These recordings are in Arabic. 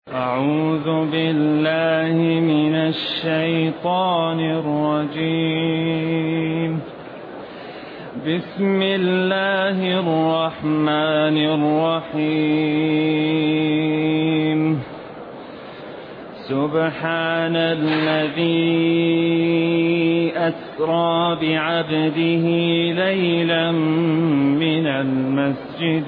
أعوذ بالله من الشيطان الرجيم. بسم الله الرحمن الرحيم. سبحان الذي أسرى بعبده ليلا من المسجد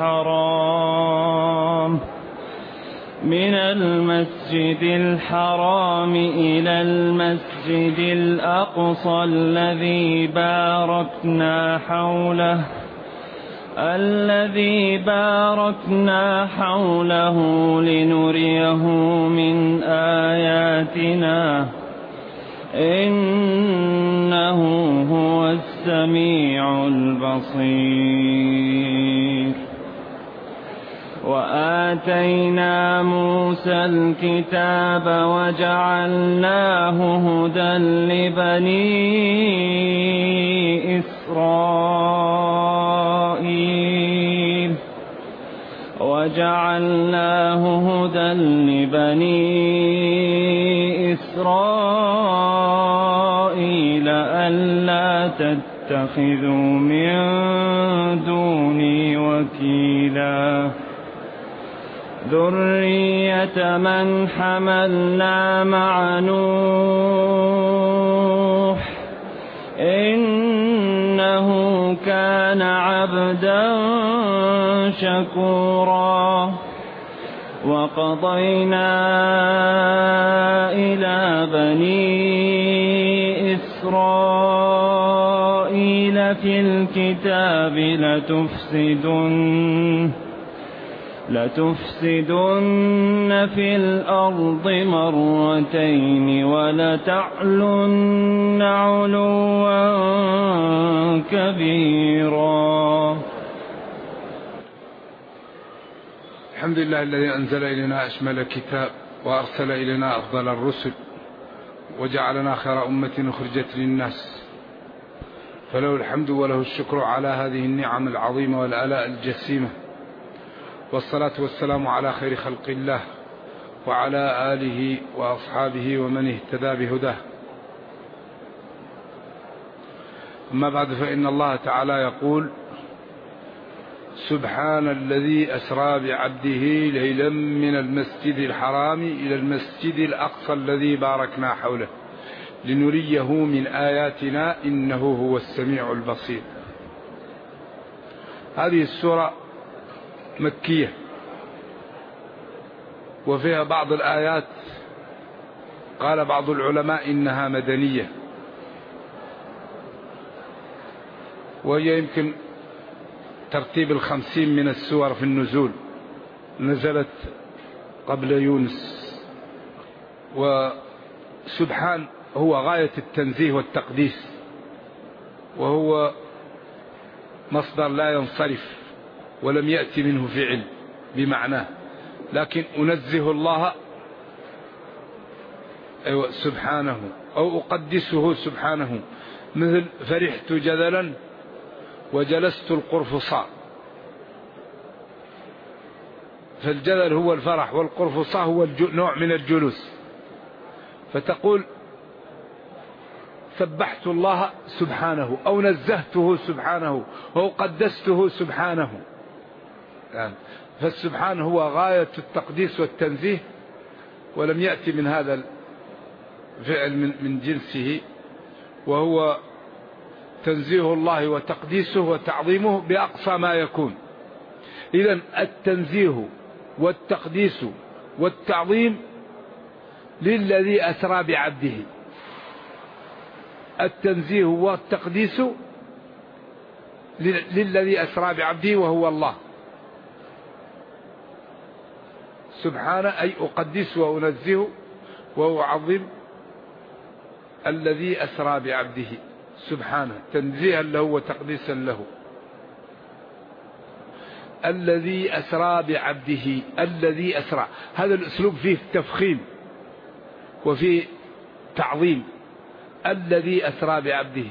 الحرام إلى المسجد الأقصى الذي باركنا حوله لنريه من آياتنا إنه هو السميع البصير. وآتينا موسى الكتاب وجعلناه هدى لبني إسرائيل ألا تتخذوا من دوني وكيلا ذرية من حملنا مع نوح إنه كان عبدا شكورا. وقضينا إلى بني إسرائيل في الكتاب لتفسدن في الأرض مرتين ولتعلن علوا كبيرا. الحمد لله الذي أنزل إلينا أشمل الكتاب وأرسل إلينا أفضل الرسل وجعلنا خير أمة أخرجت للناس، فله الحمد وله الشكر على هذه النعم العظيمة والآلاء الجسيمة، والصلاة والسلام على خير خلق الله وعلى آله وأصحابه ومن اهتدى بهداه. أما بعد، فإن الله تعالى يقول: سبحان الذي أسرى بعبده ليلا من المسجد الحرام إلى المسجد الأقصى الذي باركنا حوله لنريه من آياتنا إنه هو السميع البصير. هذه السورة مكية، وفيها بعض الآيات قال بعض العلماء إنها مدنية، وهي يمكن ترتيب 50 من السور في النزول، نزلت قبل يونس. وسبحان هو غاية التنزيه والتقديس، وهو مصدر لا ينصرف ولم يأتي منه فعل بمعناه، لكن أنزه الله سبحانه أو أقدسه سبحانه، مثل فرحت جدلا وجلست القرفصاء. فالجدل هو الفرح، والقرفصاء هو نوع من الجلوس، فتقول سبحت الله سبحانه أو نزهته سبحانه أو قدسته سبحانه. يعني فالسبحان هو غاية التقديس والتنزيه، ولم يأتي من هذا الفعل من جنسه، وهو تنزيه الله وتقديسه وتعظيمه بأقصى ما يكون. إذن التنزيه والتقديس والتعظيم للذي أسرى بعبده. التنزيه والتقديس للذي أسرى بعبده وهو الله سبحانه، أي أقدس وأنزه وأعظم الذي أسرى بعبده سبحانه، تنزيها له وتقديسا له. الذي أسرى بعبده، الذي أسرى، هذا الأسلوب فيه تفخيم وفيه تعظيم. الذي أسرى بعبده،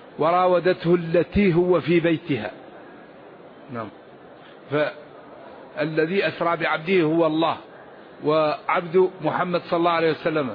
وراودته التي هو في بيتها. نعم. الذي أسرى بعبده هو الله وعبد محمد صلى الله عليه وسلم.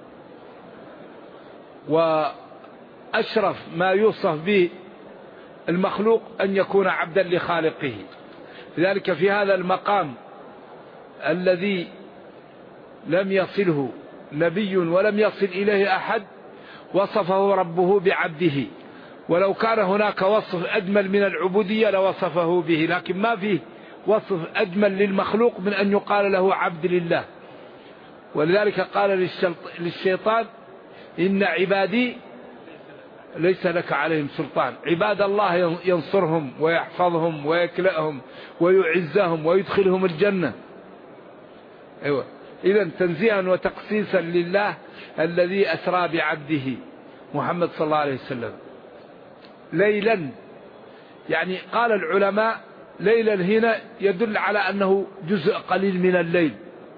وأشرف ما يوصف به المخلوق أن يكون عبدا لخالقه. لذلك في هذا المقام الذي لم يصله نبي ولم يصل إليه أحد وصفه ربه بعبده، ولو كان هناك وصف أجمل من العبودية لوصفه به، لكن ما فيه وصف أجمل للمخلوق من أن يقال له عبد لله. ولذلك قال للشيطان إن عبادي ليس لك عليهم سلطان. عباد الله ينصرهم ويحفظهم ويكلأهم ويعزهم ويدخلهم الجنة. أيوة. إذن تنزيها وتقصيصا لله الذي أسرى بعبده محمد صلى الله عليه وسلم ليلا. يعني قال العلماء ليلا هنا يدل على أنه جزء قليل من الليل.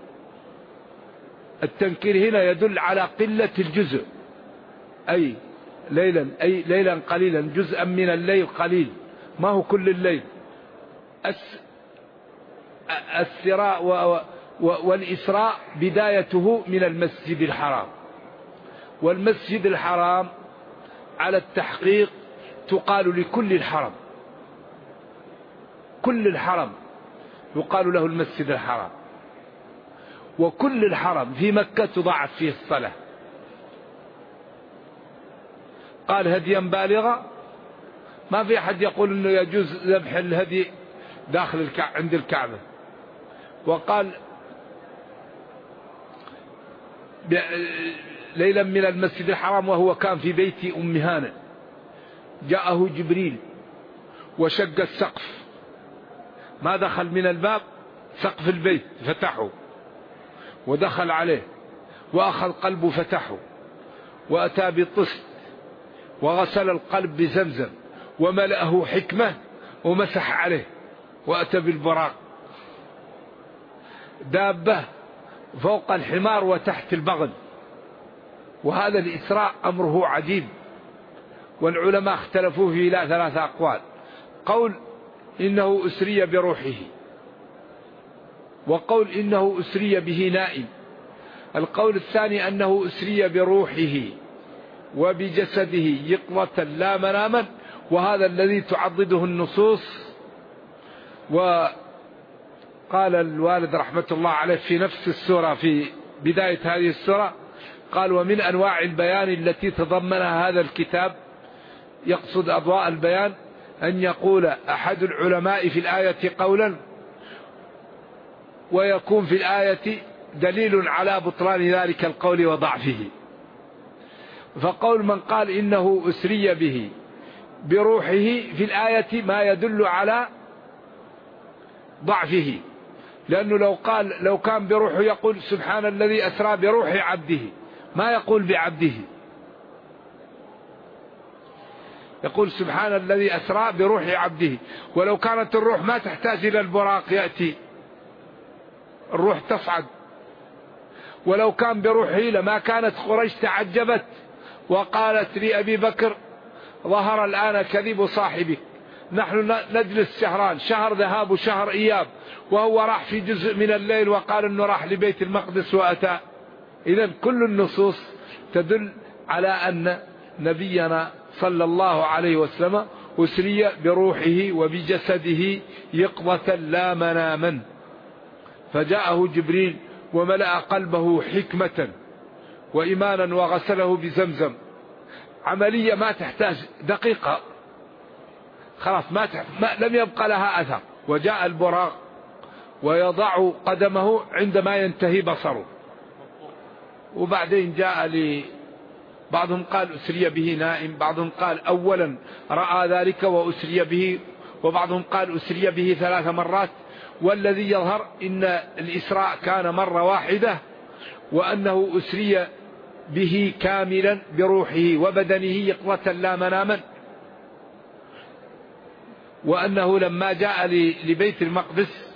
التنكير هنا يدل على قلة الجزء، أي ليلا، أي ليلا قليلا، جزءا من الليل قليل، ما هو كل الليل. السراء والإسراء بدايته من المسجد الحرام، والمسجد الحرام على التحقيق تقال لكل الحرم، كل الحرم يقال له المسجد الحرام. وكل الحرم في مكة تضاعف فيه الصلاة. قال هديا بالغا، ما في أحد يقول أنه يجوز ذبح الهدي داخل عند الكعبة. وقال ليلا من المسجد الحرام وهو كان في بيت أم هانئ جاءه جبريل وشق السقف، ما دخل من الباب، سقف البيت فتحه ودخل عليه وأخذ قلبه فتحه وأتى بالطست وغسل القلب بزمزم وملأه حكمة ومسح عليه وأتى بالبراق، دابة فوق الحمار وتحت البغل. وهذا الإسراء أمره عجيب، والعلماء اختلفوا فيه إلى 3 أقوال. قول إنه أسري بروحه، وقول إنه أسري به نائم، القول الثاني أنه أسري بروحه وبجسده يقظة لا مناما، وهذا الذي تعضده النصوص. وقال الوالد رحمة الله عليه في نفس السورة في بداية هذه السورة، قال ومن أنواع البيان التي تضمنها هذا الكتاب، يقصد أضواء البيان، أن يقول أحد العلماء في الآية قولا ويكون في الآية دليل على بطلان ذلك القول وضعفه. فقول من قال إنه أسري به بروحه في الآية ما يدل على ضعفه، لأنه لو كان بروحه يقول سبحان الذي أسرى بروح عبده، ما يقول بعبده، يقول سبحان الذي أسرى بروح عبده. ولو كانت الروح ما تحتاج إلى البراق يأتي، الروح تصعد. ولو كان بروحه لما كانت قريش تعجبت وقالت لأبي بكر ظهر الآن كذب صاحبك، نحن نجلس شهران، شهر ذهاب وشهر إياب، وهو راح في جزء من الليل وقال أنه راح لبيت المقدس وأتى. إذن كل النصوص تدل على أن نبينا صلى الله عليه وسلم أسري بروحه وبجسده يقظة لا مناما، فجاءه جبريل وملأ قلبه حكمة وإيمانا وغسله بزمزم. عملية ما تحتاج دقيقة، خلاص لم يبقى لها أثر. وجاء البراق ويضع قدمه عندما ينتهي بصره. وبعدين جاء بعضهم قال أسري به نائم، بعضهم قال أولا رأى ذلك وأسري به، وبعضهم قال أسري به 3 مرات. والذي يظهر إن الإسراء كان مرة واحدة، وأنه أسري به كاملا بروحه وبدنه يقظة لا مناما، وأنه لما جاء لبيت المقدس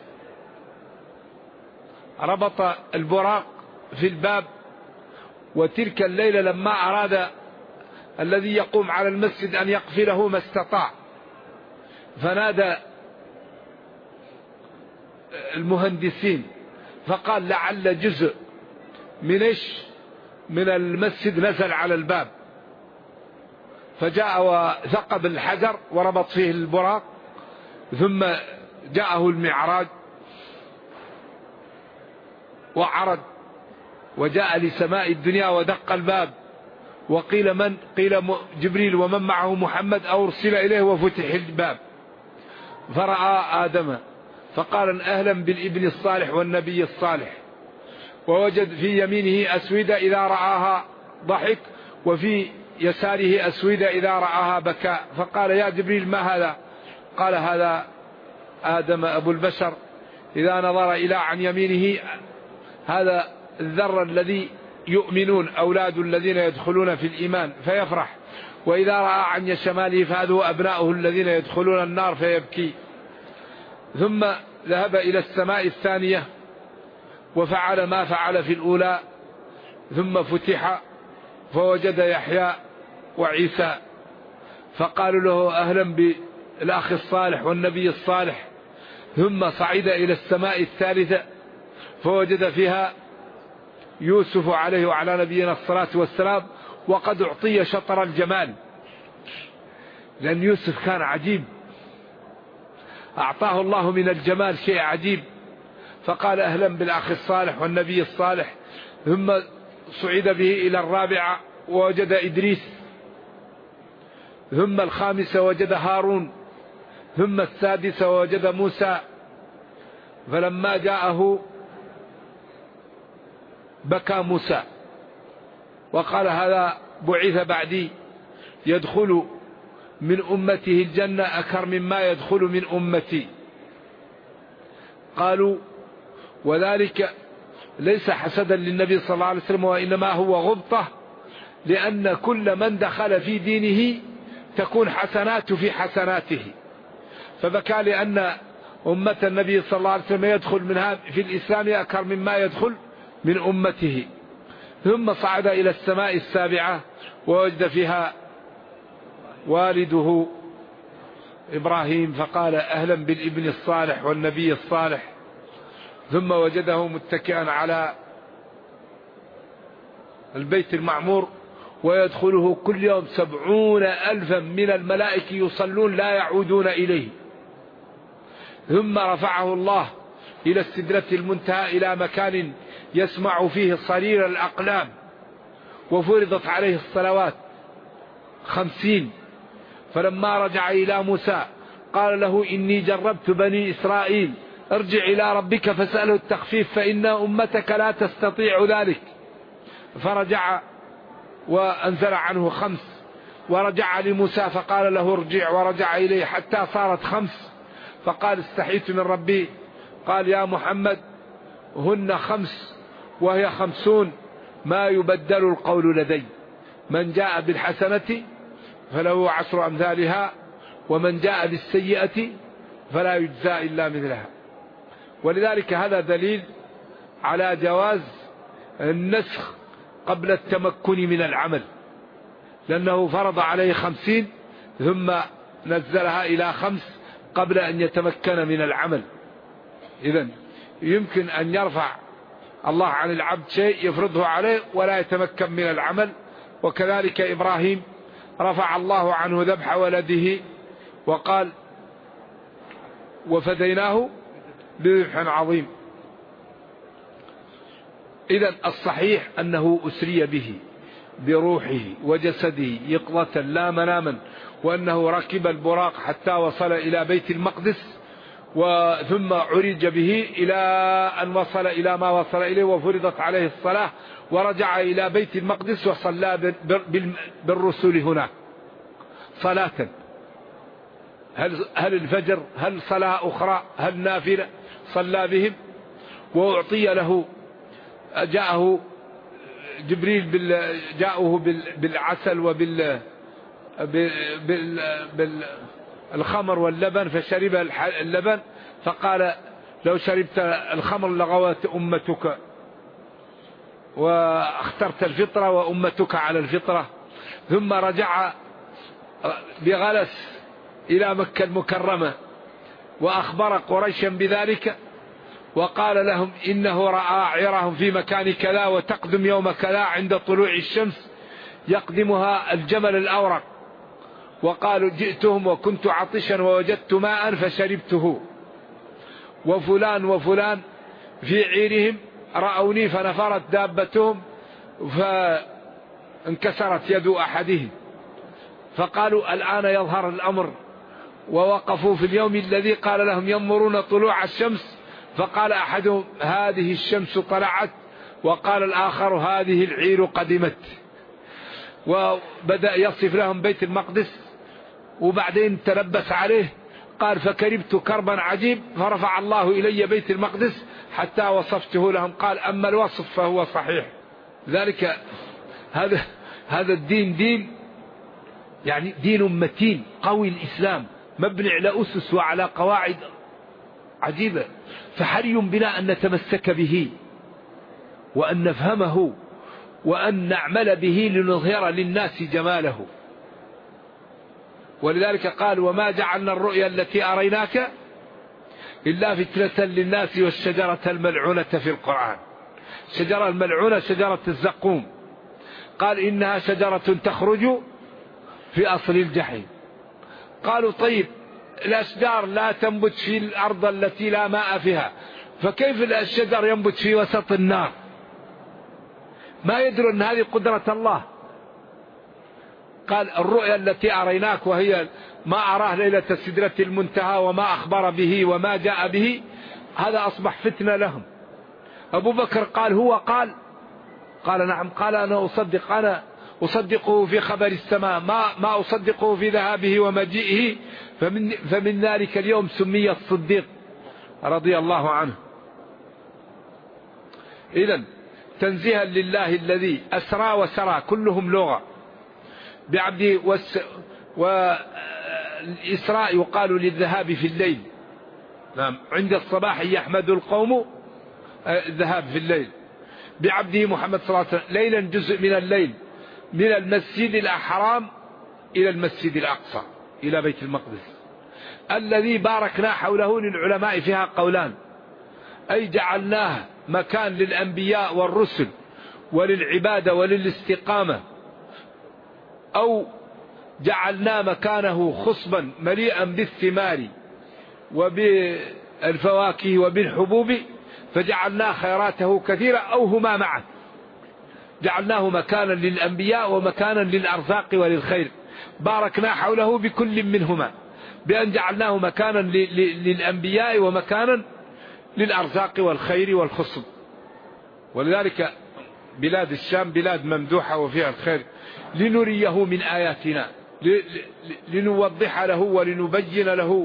ربط البراق في الباب. وتلك الليلة لما أراد الذي يقوم على المسجد أن يقفله ما استطاع، فنادى المهندسين، فقال لعل جزء من المسجد نزل على الباب، فجاء وثقب الحجر وربط فيه البراق، ثم جاءه المعراج وعرج وجاء لسماء الدنيا ودق الباب، وقيل من؟ قيل جبريل ومن معه محمد، أو أرسل إليه وفتح الباب، فرأى آدم فقال أهلا بالابن الصالح والنبي الصالح، ووجد في يمينه أسودة إذا رآها ضحك، وفي يساره أسودة إذا رآها بكاء، فقال يا جبريل ما هذا؟ قال هذا آدم أبو البشر، إذا نظر إلى عن يمينه هذا الذر الذي يؤمنون، أولاد الذين يدخلون في الإيمان فيفرح، وإذا رأى عن شماله فهذا أبناؤه الذين يدخلون النار فيبكي. ثم ذهب إلى السماء الثانية وفعل ما فعل في الأولى، ثم فتح فوجد يحيى وعيسى، فقالوا له أهلا بالأخ الصالح والنبي الصالح. ثم صعد إلى السماء الثالثة فوجد فيها يوسف عليه وعلى نبينا الصلاة والسلام، وقد أعطي شطر الجمال، لأن يوسف كان عجيب، أعطاه الله من الجمال شيء عجيب، فقال أهلا بالأخ الصالح والنبي الصالح. ثم صعد به إلى الرابعة ووجد إدريس، ثم الخامسة وجد هارون، ثم السادسة وجد موسى، فلما جاءه بكى موسى وقال هذا بعث بعدي يدخل من أمته الجنة أكثر مما يدخل من أمتي. قالوا وذلك ليس حسدا للنبي صلى الله عليه وسلم، وإنما هو غبطة، لأن كل من دخل في دينه تكون حسنات في حسناته، فبكى لأن أمة النبي صلى الله عليه وسلم يدخل منها في الإسلام أكثر مما يدخل من أمته. ثم صعد إلى السماء السابعة ووجد فيها والده إبراهيم، فقال أهلا بالابن الصالح والنبي الصالح. ثم وجده متكئا على البيت المعمور، ويدخله كل يوم 70,000 من الملائكة يصلون لا يعودون إليه. ثم رفعه الله إلى السدرة المنتهى، إلى مكان يسمع فيه صرير الأقلام، وفرضت عليه الصلوات 50. فلما رجع إلى موسى قال له إني جربت بني إسرائيل، ارجع إلى ربك فاسأله التخفيف فإن أمتك لا تستطيع ذلك. فرجع وأنزل عنه 5، ورجع لموسى فقال له ارجع، ورجع إليه حتى صارت 5، فقال استحيت من ربي. قال يا محمد هن 5 وهي 50 ما يبدل القول لدي، من جاء بالحسنة فله 10 أمثالها، ومن جاء بالسيئة فلا يجزى إلا مثلها. ولذلك هذا دليل على جواز النسخ قبل التمكن من العمل، لأنه فرض عليه 50 ثم نزلها إلى 5 قبل أن يتمكن من العمل. إذن يمكن أن يرفع الله عن العبد شيء يفرضه عليه ولا يتمكن من العمل. وكذلك إبراهيم رفع الله عنه ذبح ولده وقال وفديناه بذبح عظيم. إذن الصحيح أنه أسري به بروحه وجسده يقظة لا مناما، وأنه ركب البراق حتى وصل إلى بيت المقدس، ثم عرج به إلى أن وصل إلى ما وصل إليه وفرضت عليه الصلاة، ورجع إلى بيت المقدس وصلى بالرسل هناك صلاة، هل الفجر، هل صلاة أخرى، هل نافلة، صلى بهم. وأعطي له، جاءه جبريل جاءه بالعسل بالخمر واللبن، فشرب اللبن، فقال لو شربت الخمر لغوت أمتك، واخترت الفطرة وأمتك على الفطرة. ثم رجع بغلس إلى مكة المكرمة وأخبر قريشا بذلك، وقال لهم إنه رأى عيرهم في مكان كذا وتقدم يوم كذا عند طلوع الشمس يقدمها الجمل الأورق. وقالوا جئتهم وكنت عطشا ووجدت ماء فشربته، وفلان وفلان في عيرهم رأوني فنفرت دابتهم فانكسرت يد أحدهم، فقالوا الآن يظهر الأمر. ووقفوا في اليوم الذي قال لهم ينظرون طلوع الشمس، فقال أحدهم هذه الشمس طلعت، وقال الآخر هذه العير قدمت. وبدأ يصف لهم بيت المقدس، وبعدين تلبس عليه قال فكربت كربا عجيب فرفع الله إلي بيت المقدس حتى وصفته لهم. قال أما الوصف فهو صحيح. ذلك هذا الدين دين يعني دين متين قوي، الإسلام مبني على أسس وعلى قواعد عجيبة، فحري بنا أن نتمسك به وأن نفهمه وأن نعمل به لنظهر للناس جماله. ولذلك قال وما جعلنا الرؤيا التي أريناك إلا فتنة للناس والشجرة الملعونة في القرآن. الشجرة الملعونة شجرة الزقوم، قال إنها شجرة تخرج في أصل الجحيم. قالوا طيب الأشجار لا تنبت في الأرض التي لا ماء فيها، فكيف الشجر ينبت في وسط النار؟ ما يدرون أن هذه قدرة الله. قال الرؤيا التي أريناك، وهي ما أراه ليلة السدرة المنتهى وما أخبر به وما جاء به، هذا أصبح فتنة لهم. أبو بكر قال هو قال نعم. قال أنا أصدقه في خبر السماء ما أصدقه في ذهابه ومجيئه. فمن ذلك اليوم سمي الصديق رضي الله عنه. إذن تنزيها لله الذي أسرى وسرى كلهم لغة بعبده. والإسراء يقال للذهاب في الليل. نعم عند الصباح يحمد القوم الذهاب في الليل. بعبده محمد صلى الله عليه وسلم ليلا جزء من الليل من المسجد الحرام إلى المسجد الأقصى إلى بيت المقدس الذي باركنا حوله. للعلماء فيها قولان، أي جعلناه مكان للأنبياء والرسل وللعبادة وللاستقامة، أو جعلنا مكانه خصبا مليئا بالثمار وبالفواكه وبالحبوب فجعلنا خيراته كثيرة، أو هما معا. جعلناه مكانا للأنبياء ومكانا للأرزاق وللخير، باركنا حوله بكل منهما، بأن جعلناه مكانا للأنبياء ومكانا للأرزاق والخير والخصب. ولذلك بلاد الشام بلاد ممدوحة وفيها الخير، لنريه من آياتنا، لنوضح له ولنبين له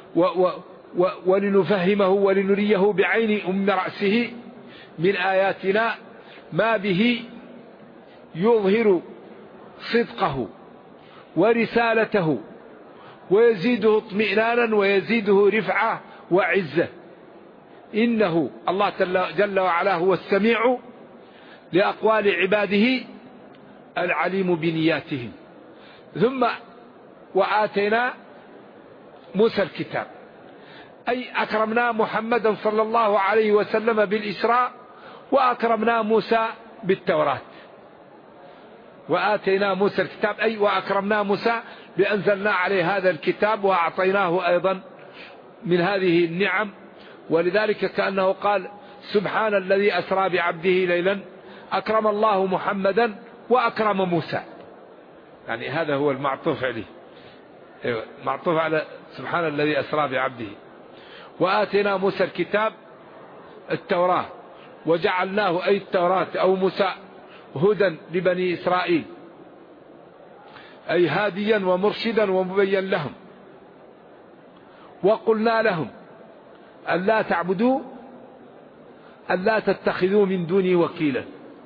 ولنفهمه ولنريه بعين أم رأسه من آياتنا ما به يظهر صدقه ورسالته ويزيده اطمئنانا ويزيده رفعة وعزة. إنه الله جل وعلا هو السميع لأقوال عباده العليم بنياتهم. ثم وآتينا موسى الكتاب، أي أكرمنا محمدا صلى الله عليه وسلم بالإسراء، وأكرمنا موسى بالتوراة. وآتينا موسى الكتاب أي وأكرمنا موسى بأنزلنا عليه هذا الكتاب وأعطيناه أيضا من هذه النعم. ولذلك كأنه قال سبحان الذي أسرى بعبده ليلا أكرم الله محمدا وأكرم موسى، يعني هذا هو المعطوف عليه، معطوف على سبحان الذي أسرى بعبده. وآتينا موسى الكتاب التوراة وجعلناه أي التوراة أو موسى هدى لبني إسرائيل، أي هاديا ومرشدا ومبين لهم. وقلنا لهم ألا تعبدوا ألا تتخذوا من دوني وكيلا،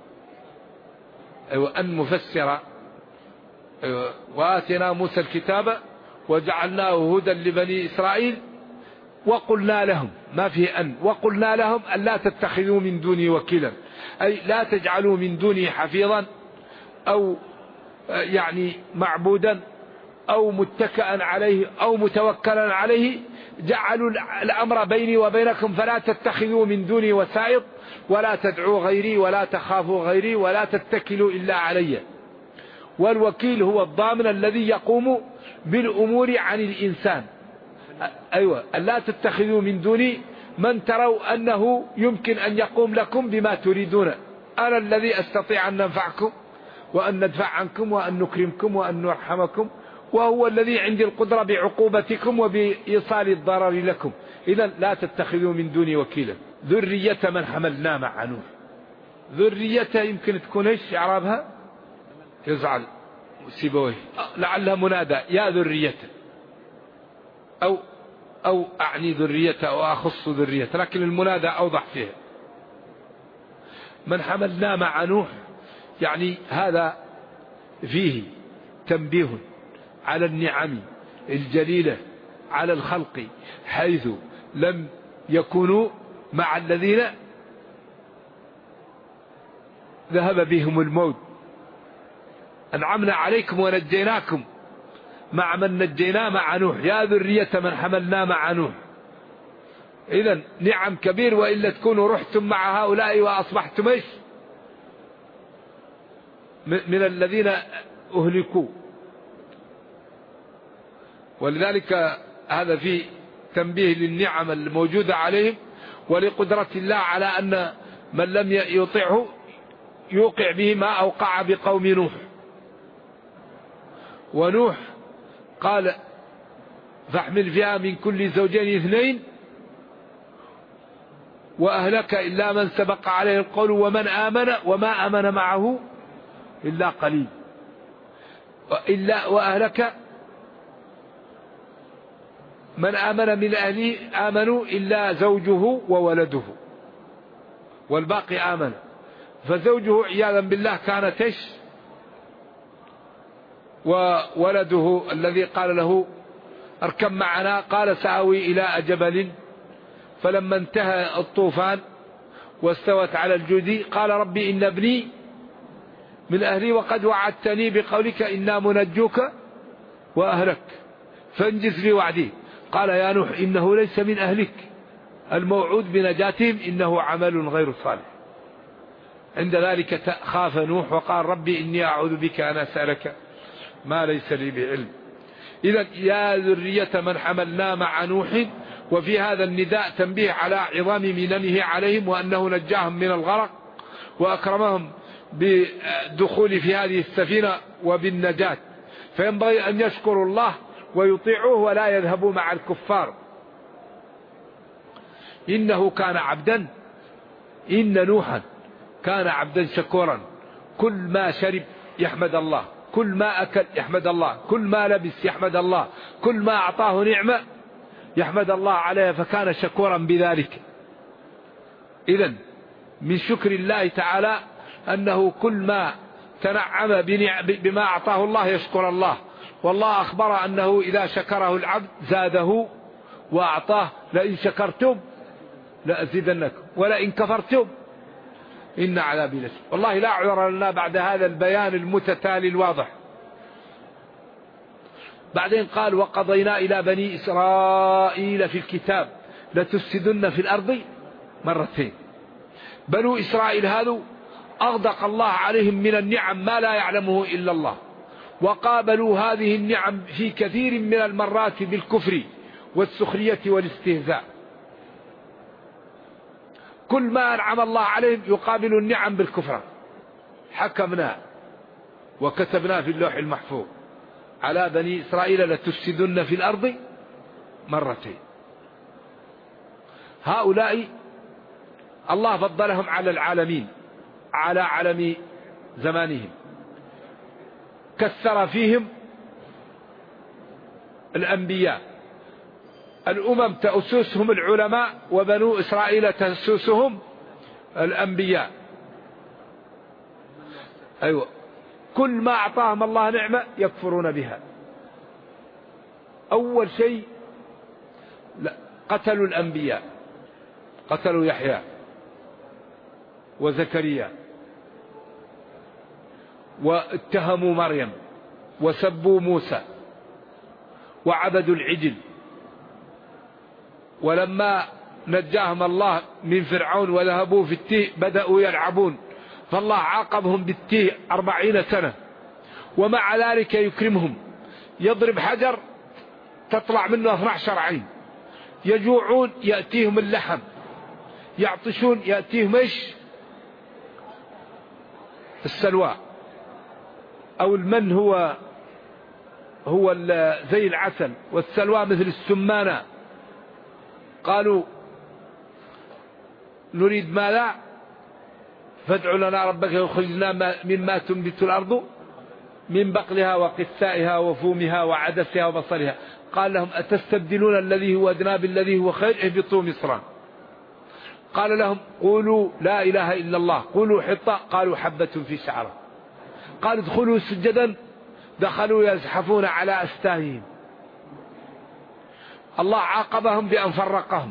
أيوة أن مفسر. أيوة وآتنا موسى الكتاب وجعلناه هدى لبني إسرائيل وقلنا لهم، ما فيه أن، وقلنا لهم ألا تتخذوا من دوني وكيلا، أي لا تجعلوا من دوني حفيظا أو يعني معبودا أو متكئا عليه أو متوكلا عليه، جعلوا الأمر بيني وبينكم فلا تتخذوا من دوني وسائط ولا تدعوا غيري ولا تخافوا غيري ولا تتكلوا إلا علي. والوكيل هو الضامن الذي يقوم بالأمور عن الإنسان. أيوة، لا تتخذوا من دوني من تروا أنه يمكن أن يقوم لكم بما تريدون. أنا الذي أستطيع أن ننفعكم وأن ندفع عنكم وأن نكرمكم وأن نرحمكم، وهو الذي عندي القدرة بعقوبتكم وبإيصال الضرر لكم. إذا لا تتخذوا من دوني وكيلا. ذرية من حملنا مع نوح. ذرية يمكن تكون ايش اعرابها؟ يزعل سيبويه، لعلها منادى يا ذرية، أو أعني ذرية أو أخص ذرية، لكن المنادى أوضح فيها. من حملنا مع نوح، يعني هذا فيه تنبيه على النعم الجليلة على الخلق، حيث لم يكونوا مع الذين ذهب بهم الموت. أنعمنا عليكم ونجيناكم مع من نجينا مع نوح، يا ذرية من حملنا مع نوح. إذا نعم كبير، وإلا تكونوا رحتم مع هؤلاء وأصبحتم ايش من الذين أهلكوا. ولذلك هذا فيه تنبيه للنعم الموجودة عليهم ولقدرة الله على أن من لم يطعه يوقع به ما أوقع بقوم نوح. ونوح قال فاحمل فيها من كل زوجين اثنين وأهلك إلا من سبق عليه القول ومن آمن وما آمن معه إلا قليل. وأهلك من آمن من أهله آمنوا إلا زوجه وولده والباقي آمن. فزوجه عياذا بالله كانت ايش؟ وولده الذي قال له اركب معنا قال سآوي إلى جبل، فلما انتهى الطوفان واستوت على الجودي قال ربي إن ابني من أهلي وقد وعدتني بقولك إنا منجوك وأهلك فانجز لي وعدي. قال يا نوح إنه ليس من أهلك الموعود بنجاتهم إنه عمل غير صالح. عند ذلك خاف نوح وقال ربي إني أعوذ بك أن أسألك ما ليس لي بعلم. إذا يا ذرية من حملنا مع نوح. وفي هذا النداء تنبيه على عظام مننه عليهم وأنه نجاهم من الغرق وأكرمهم بالدخول في هذه السفينة وبالنجاة. فينبغي أن يشكروا الله ويطيعوه ولا يذهبوا مع الكفار. إنه كان عبدا، إن نوحا كان عبدا شكورا. كل ما شرب يحمد الله، كل ما أكل يحمد الله، كل ما لبس يحمد الله، كل ما أعطاه نعمة يحمد الله عليها، فكان شكورا بذلك. إذن من شكر الله تعالى أنه كل ما تنعم بما أعطاه الله يشكر الله. والله أخبر أنه إذا شكره العبد زاده وأعطاه لئن شكرتم لأزيدنكم ولئن كفرتم إن عذابي لشديد. والله لا عذر لنا بعد هذا البيان المتتالي الواضح. بعدين قال وقضينا إلى بني إسرائيل في الكتاب لتفسدن في الأرض مرتين. بنو إسرائيل هذو أغدق الله عليهم من النعم ما لا يعلمه إلا الله، وقابلوا هذه النعم في كثير من المرات بالكفر والسخرية والاستهزاء. كل ما أنعم الله عليهم يقابل النعم بالكفر. حكمنا وكتبنا في اللوح المحفوظ على بني إسرائيل لتفسدن في الأرض مرتين. هؤلاء الله فضلهم على العالمين، على عالم زمانهم، كثر فيهم الأنبياء. الأمم تأسسهم العلماء وبنو إسرائيل تأسسهم الأنبياء. أيوة، كل ما أعطاهم الله نعمة يكفرون بها. أول شيء قتلوا الأنبياء، قتلوا يحيى وزكريا، واتهموا مريم، وسبوا موسى، وعبدوا العجل. ولما نجاهم الله من فرعون وذهبوا في التيه بدأوا يلعبون، فالله عاقبهم بالتيه 40 سنة، ومع ذلك يكرمهم. يضرب حجر تطلع منه 12 عين، يجوعون يأتيهم اللحم، يعطشون يأتيهم ايش؟ السلوى، أو المن هو زي العسل، والسلوى مثل السمانة. قالوا نريد ماذا؟ فادع لنا ربك يخرجنا مما تنبت الأرض من بقلها وقثائها وفومها وعدسها وبصلها. قال لهم أتستبدلون الذي هو أدنى بالذي هو خير؟ اهبطوا مصرا. قال لهم قولوا لا إله إلا الله، قولوا حطة، قالوا حبة في شعرة. قال ادخلوا سجدا، دخلوا يزحفون على أستاههم. الله عاقبهم بأن فرقهم،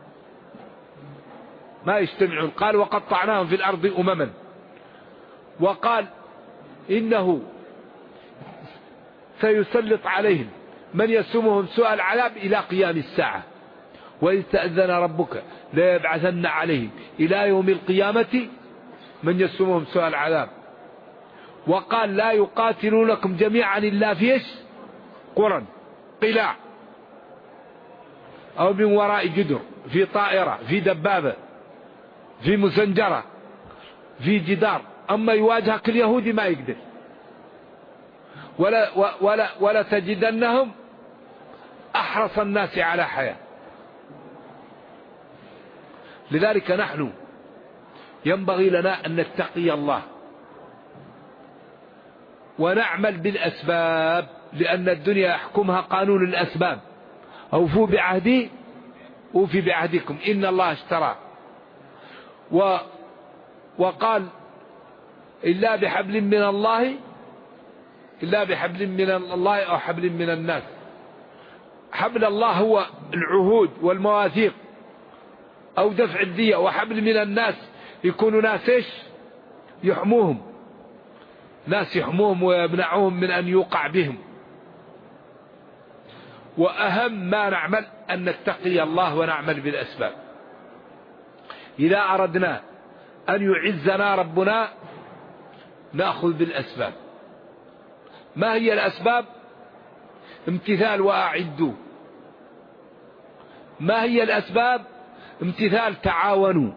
ما يجتمعون. قال وقطعناهم في الأرض أمما، وقال إنه سيسلط عليهم من يسومهم سوء العذاب إلى قيام الساعة. وإذ تأذن ربك ليبعثن عليهم إلى يوم القيامة من يسومهم سوء العذاب. وقال لا يقاتلونكم جميعا إلا في ايش؟ قرى، قلاع، أو من وراء جدر، في طائرة، في دبابة، في مسنجرة، في جدار. أما يواجهك اليهودي ما يقدر. ولا تجدنهم أحرص الناس على حياة. لذلك نحن ينبغي لنا أن نتقي الله ونعمل بالأسباب، لأن الدنيا يحكمها قانون الأسباب. أوفوا بعهدي أوفي بعهدكم إن الله اشترى. وقال إلا بحبل من الله، إلا بحبل من الله أو حبل من الناس. حبل الله هو العهود والمواثيق أو دفع الدية، وحبل من الناس يكونوا ناس ايش؟ يحموهم، ناس يحموهم ويمنعوهم من أن يوقع بهم. وأهم ما نعمل أن نتقي الله ونعمل بالأسباب. إذا أردنا أن يعزنا ربنا نأخذ بالأسباب. ما هي الأسباب؟ امتثال وأعدوا. ما هي الأسباب؟ امتثال تعاونوا،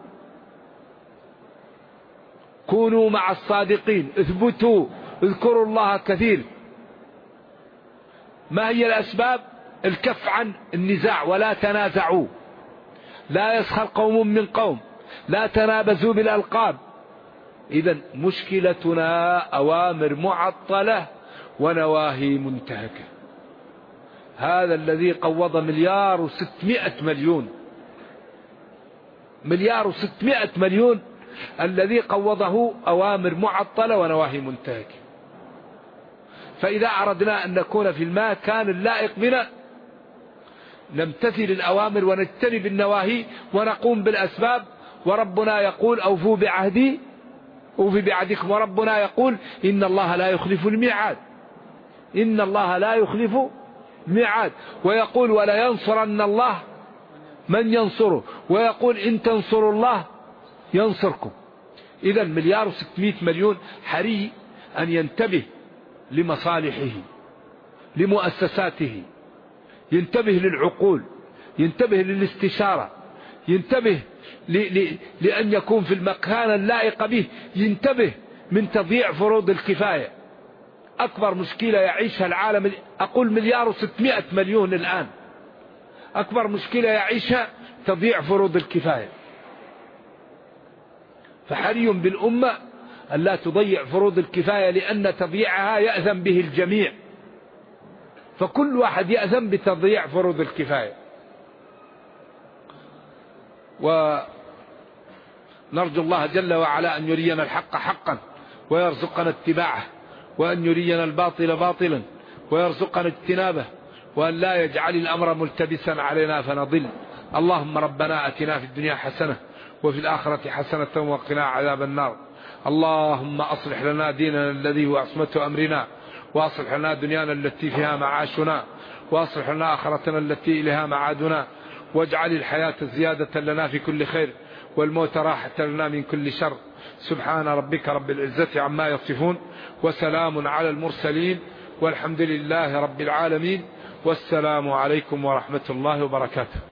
كونوا مع الصادقين، اثبتوا، اذكروا الله كثير. ما هي الأسباب؟ الكف عن النزاع ولا تنازعوا، لا يسخر قوم من قوم، لا تنابزوا بالألقاب. إذن مشكلتنا أوامر معطلة ونواهي منتهكة. هذا الذي قوض 1,600,000,000، 1,600,000,000 الذي قوضه أوامر معطلة ونواهي منتهكة. فإذا أردنا أن نكون في المكان اللائق بنا نمتثل الأوامر ونجتنب النواهي ونقوم بالأسباب. وربنا يقول أوفوا بعهدي أوفي بعهدكم، وربنا يقول إن الله لا يخلف الميعاد، إن الله لا يخلف الميعاد. ويقول ولا ينصرن الله من ينصره، ويقول إن تنصروا الله ينصركم. إذا 1,600,000,000 حري أن ينتبه لمصالحه، لمؤسساته، ينتبه للعقول، ينتبه للاستشارة، ينتبه لأن يكون في المكان اللائق به، ينتبه من تضييع فروض الكفاية. أكبر مشكلة يعيشها العالم، أقول 1,600,000,000 الآن، أكبر مشكلة يعيشها تضييع فروض الكفاية. فحري بالأمة أن لا تضيع فروض الكفاية، لأن تضييعها يأذن به الجميع، فكل واحد يأذن بتضييع فروض الكفاية. ونرجو الله جل وعلا أن يرينا الحق حقا ويرزقنا اتباعه، وأن يرينا الباطل باطلا ويرزقنا اجتنابه، وأن لا يجعل الأمر ملتبسا علينا فنضل. اللهم ربنا أتنا في الدنيا حسنة وفي الآخرة حسنة وقنا عذاب النار. اللهم أصلح لنا ديننا الذي هو عصمة أمرنا، وأصلح لنا دنيانا التي فيها معاشنا، وأصلح لنا آخرتنا التي إليها معادنا، واجعل الحياة زيادة لنا في كل خير والموت راحة لنا من كل شر. سبحان ربك رب العزة عما يصفون، وسلام على المرسلين، والحمد لله رب العالمين، والسلام عليكم ورحمة الله وبركاته.